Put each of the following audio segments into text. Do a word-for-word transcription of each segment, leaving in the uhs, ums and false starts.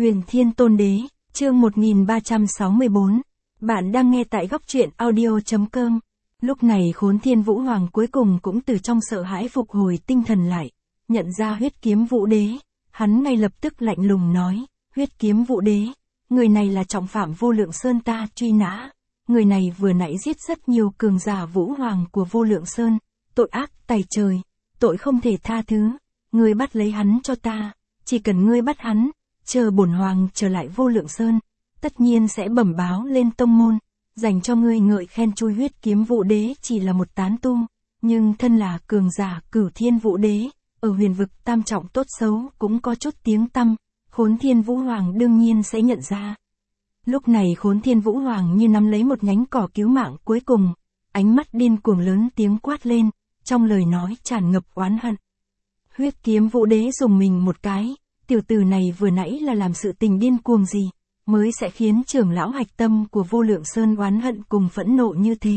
Huyền Thiên Tôn Đế, chương một nghìn ba trăm sáu mươi bốn. Bạn đang nghe tại góc truyện audio.com. Lúc này Khốn Thiên Vũ Hoàng cuối cùng cũng từ trong sợ hãi phục hồi tinh thần lại, nhận ra Huyết Kiếm Vũ Đế, hắn ngay lập tức lạnh lùng nói, Huyết Kiếm Vũ Đế, người này là trọng phạm Vô Lượng Sơn ta truy nã, người này vừa nãy giết rất nhiều cường giả Vũ Hoàng của Vô Lượng Sơn, tội ác tày trời, tội không thể tha thứ, ngươi bắt lấy hắn cho ta, chỉ cần ngươi bắt hắn, chờ bổn hoàng trở lại Vô Lượng Sơn, tất nhiên sẽ bẩm báo lên tông môn, dành cho ngươi ngợi khen chui. Huyết Kiếm Vũ Đế chỉ là một tán tu, nhưng thân là cường giả Cửu Thiên Vũ Đế, ở huyền vực tam trọng tốt xấu cũng có chút tiếng tăm, Khốn Thiên Vũ Hoàng đương nhiên sẽ nhận ra. Lúc này Khốn Thiên Vũ Hoàng như nắm lấy một nhánh cỏ cứu mạng cuối cùng, ánh mắt điên cuồng lớn tiếng quát lên, trong lời nói tràn ngập oán hận. Huyết Kiếm Vũ Đế dùng mình một cái, tiểu tử này vừa nãy là làm sự tình điên cuồng gì, mới sẽ khiến trưởng lão hạch tâm của Vô Lượng Sơn oán hận cùng phẫn nộ như thế.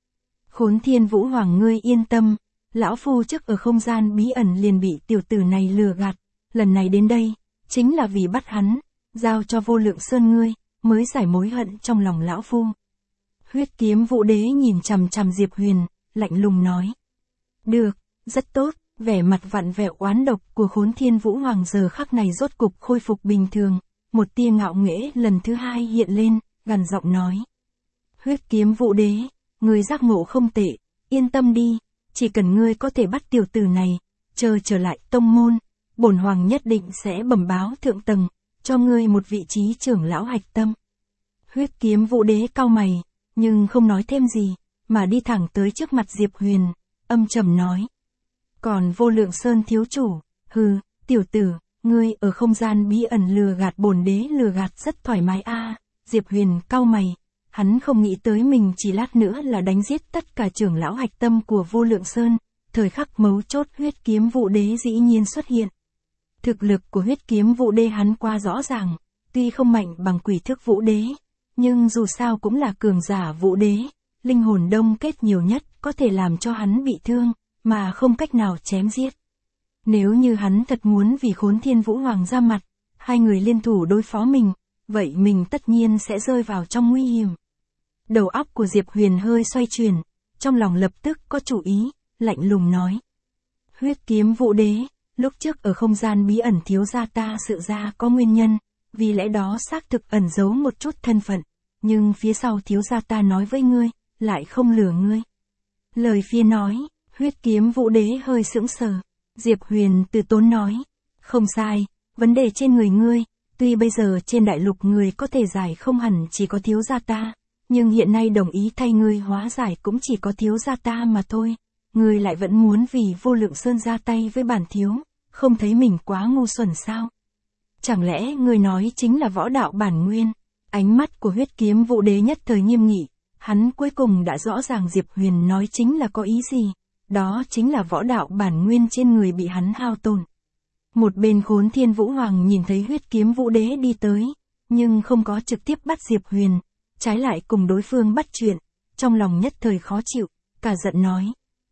Khốn Thiên Vũ Hoàng ngươi yên tâm, lão phu trước ở không gian bí ẩn liền bị tiểu tử này lừa gạt, lần này đến đây, chính là vì bắt hắn, giao cho Vô Lượng Sơn ngươi, mới giải mối hận trong lòng lão phu. Huyết Kiếm Vũ Đế nhìn chằm chằm Diệp Huyền, lạnh lùng nói. Được, rất tốt, vẻ mặt vặn vẹo oán độc của Khốn Thiên Vũ Hoàng giờ khắc này rốt cục khôi phục bình thường, một tia ngạo nghễ lần thứ hai hiện lên, gằn giọng nói. Huyết Kiếm Vũ Đế, ngươi giác ngộ không tệ, yên tâm đi, chỉ cần ngươi có thể bắt tiểu tử này, chờ trở lại tông môn, bổn hoàng nhất định sẽ bẩm báo thượng tầng, cho ngươi một vị trí trưởng lão hạch tâm. Huyết Kiếm Vũ Đế cau mày, nhưng không nói thêm gì, mà đi thẳng tới trước mặt Diệp Huyền, âm trầm nói. Còn Vô Lượng Sơn thiếu chủ, hừ, tiểu tử, ngươi ở không gian bí ẩn lừa gạt bổn đế lừa gạt rất thoải mái a. À, Diệp Huyền cau mày, hắn không nghĩ tới mình chỉ lát nữa là đánh giết tất cả trưởng lão hạch tâm của Vô Lượng Sơn, thời khắc mấu chốt Huyết Kiếm Vũ Đế dĩ nhiên xuất hiện. Thực lực của Huyết Kiếm Vũ Đế hắn qua rõ ràng, tuy không mạnh bằng Quỷ Thức Vũ Đế, nhưng dù sao cũng là cường giả Vũ Đế, linh hồn đông kết nhiều nhất có thể làm cho hắn bị thương, mà không cách nào chém giết. Nếu như hắn thật muốn vì Khốn Thiên Vũ Hoàng ra mặt, hai người liên thủ đối phó mình, vậy mình tất nhiên sẽ rơi vào trong nguy hiểm. Đầu óc của Diệp Huyền hơi xoay chuyển, trong lòng lập tức có chủ ý, lạnh lùng nói. Huyết Kiếm Vũ Đế, lúc trước ở không gian bí ẩn thiếu gia ta sự ra có nguyên nhân, vì lẽ đó xác thực ẩn giấu một chút thân phận, nhưng phía sau thiếu gia ta nói với ngươi, lại không lừa ngươi. Lời phía nói, Huyết Kiếm Vũ Đế hơi sững sờ. Diệp Huyền từ tốn nói, không sai, vấn đề trên người ngươi, tuy bây giờ trên đại lục người có thể giải không hẳn chỉ có thiếu gia ta, nhưng hiện nay đồng ý thay ngươi hóa giải cũng chỉ có thiếu gia ta mà thôi, ngươi lại vẫn muốn vì Vô Lượng Sơn ra tay với bản thiếu, không thấy mình quá ngu xuẩn sao? Chẳng lẽ ngươi nói chính là võ đạo bản nguyên? Ánh mắt của Huyết Kiếm Vũ Đế nhất thời nghiêm nghị, hắn cuối cùng đã rõ ràng Diệp Huyền nói chính là có ý gì. Đó chính là võ đạo bản nguyên trên người bị hắn hao tổn. Một bên Khốn Thiên Vũ Hoàng nhìn thấy Huyết Kiếm Vũ Đế đi tới, nhưng không có trực tiếp bắt Diệp Huyền, trái lại cùng đối phương bắt chuyện, trong lòng nhất thời khó chịu, cả giận nói.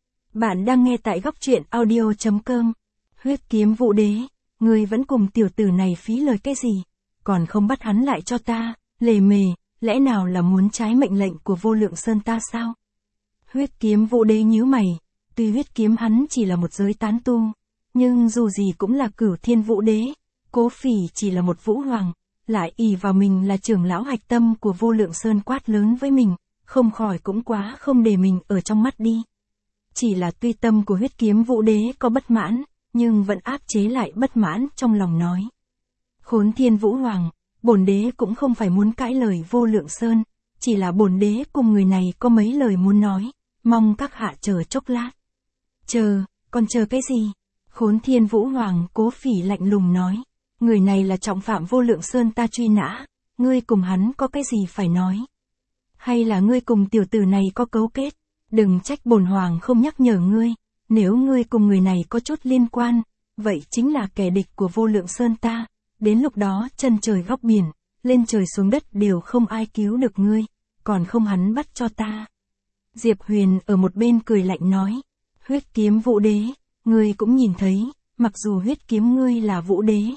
Bạn đang nghe tại góc truyện audio.com. Huyết Kiếm Vũ Đế, ngươi vẫn cùng tiểu tử này phí lời cái gì, còn không bắt hắn lại cho ta, lề mề, lẽ nào là muốn trái mệnh lệnh của Vô Lượng Sơn ta sao? Huyết Kiếm Vũ Đế nhíu mày. Tuy huyết kiếm hắn chỉ là một giới tán tu, nhưng dù gì cũng là Cửu Thiên Vũ Đế, Cố Phỉ chỉ là một vũ hoàng, lại ỷ vào mình là trưởng lão hạch tâm của Vô Lượng Sơn quát lớn với mình, không khỏi cũng quá không để mình ở trong mắt đi. Chỉ là tuy tâm của Huyết Kiếm Vũ Đế có bất mãn, nhưng vẫn áp chế lại bất mãn trong lòng nói. Khốn Thiên Vũ Hoàng, bổn đế cũng không phải muốn cãi lời Vô Lượng Sơn, chỉ là bổn đế cùng người này có mấy lời muốn nói, mong các hạ chờ chốc lát. Chờ, còn chờ cái gì? Khốn Thiên Vũ Hoàng Cố Phỉ lạnh lùng nói, người này là trọng phạm Vô Lượng Sơn ta truy nã, ngươi cùng hắn có cái gì phải nói? Hay là ngươi cùng tiểu tử này có cấu kết? Đừng trách bổn hoàng không nhắc nhở ngươi, nếu ngươi cùng người này có chút liên quan, vậy chính là kẻ địch của Vô Lượng Sơn ta, đến lúc đó chân trời góc biển, lên trời xuống đất đều không ai cứu được ngươi, còn không hắn bắt cho ta. Diệp Huyền ở một bên cười lạnh nói. Huyết Kiếm Vũ Đế, ngươi cũng nhìn thấy, mặc dù huyết kiếm ngươi là Vũ Đế,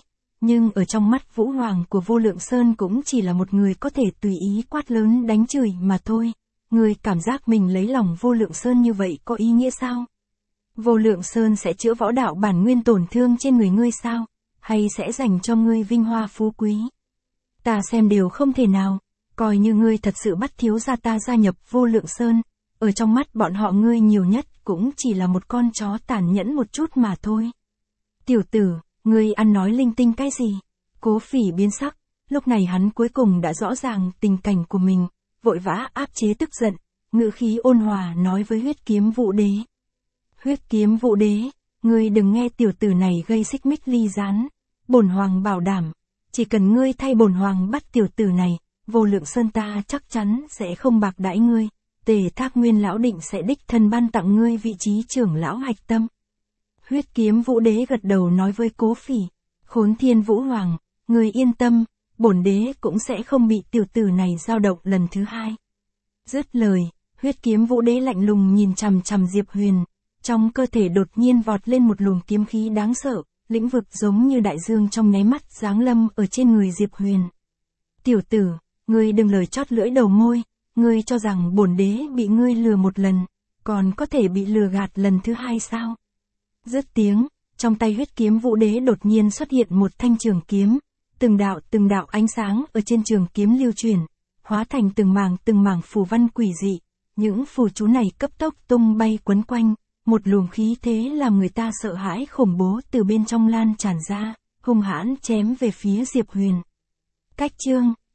Nhưng ở trong mắt Vũ Hoàng của Vô Lượng Sơn cũng chỉ là một người có thể tùy ý quát lớn đánh chửi mà thôi. Ngươi cảm giác mình lấy lòng Vô Lượng Sơn như vậy có ý nghĩa sao? Vô Lượng Sơn sẽ chữa võ đạo bản nguyên tổn thương trên người ngươi sao? Hay sẽ dành cho ngươi vinh hoa phú quý? Ta xem đều không thể nào, coi như ngươi thật sự bắt thiếu gia ta gia nhập Vô Lượng Sơn, ở trong mắt bọn họ ngươi nhiều nhất cũng chỉ là một con chó tàn nhẫn một chút mà thôi. Tiểu tử, ngươi ăn nói linh tinh cái gì? Cố Phỉ biến sắc, lúc này hắn cuối cùng đã rõ ràng tình cảnh của mình, vội vã áp chế tức giận, ngữ khí ôn hòa nói với Huyết Kiếm Vũ Đế. Huyết Kiếm Vũ Đế, ngươi đừng nghe tiểu tử này gây xích mích ly gián, bổn hoàng bảo đảm, chỉ cần ngươi thay bổn hoàng bắt tiểu tử này, Vô Lượng Sơn ta chắc chắn sẽ không bạc đãi ngươi, Tề Thác Nguyên lão định sẽ đích thân ban tặng ngươi vị trí trưởng lão hạch tâm. Huyết Kiếm Vũ Đế gật đầu nói với Cố Phỉ, Khốn Thiên Vũ Hoàng, ngươi yên tâm, bổn đế cũng sẽ không bị tiểu tử này dao động lần thứ hai. Dứt lời, Huyết Kiếm Vũ Đế lạnh lùng nhìn chằm chằm Diệp Huyền, trong cơ thể đột nhiên vọt lên một luồng kiếm khí đáng sợ, lĩnh vực giống như đại dương trong nháy mắt giáng lâm ở trên người Diệp Huyền. Tiểu tử, ngươi đừng lời chót lưỡi đầu môi, ngươi cho rằng bổn đế bị ngươi lừa một lần, còn có thể bị lừa gạt lần thứ hai sao? Dứt tiếng, trong tay Huyết Kiếm Vũ Đế đột nhiên xuất hiện một thanh trường kiếm, từng đạo từng đạo ánh sáng ở trên trường kiếm lưu truyền, hóa thành từng mảng từng mảng phù văn quỷ dị, những phù chú này cấp tốc tung bay quấn quanh, một luồng khí thế làm người ta sợ hãi khủng bố từ bên trong lan tràn ra, hung hãn chém về phía Diệp Huyền. Cách chương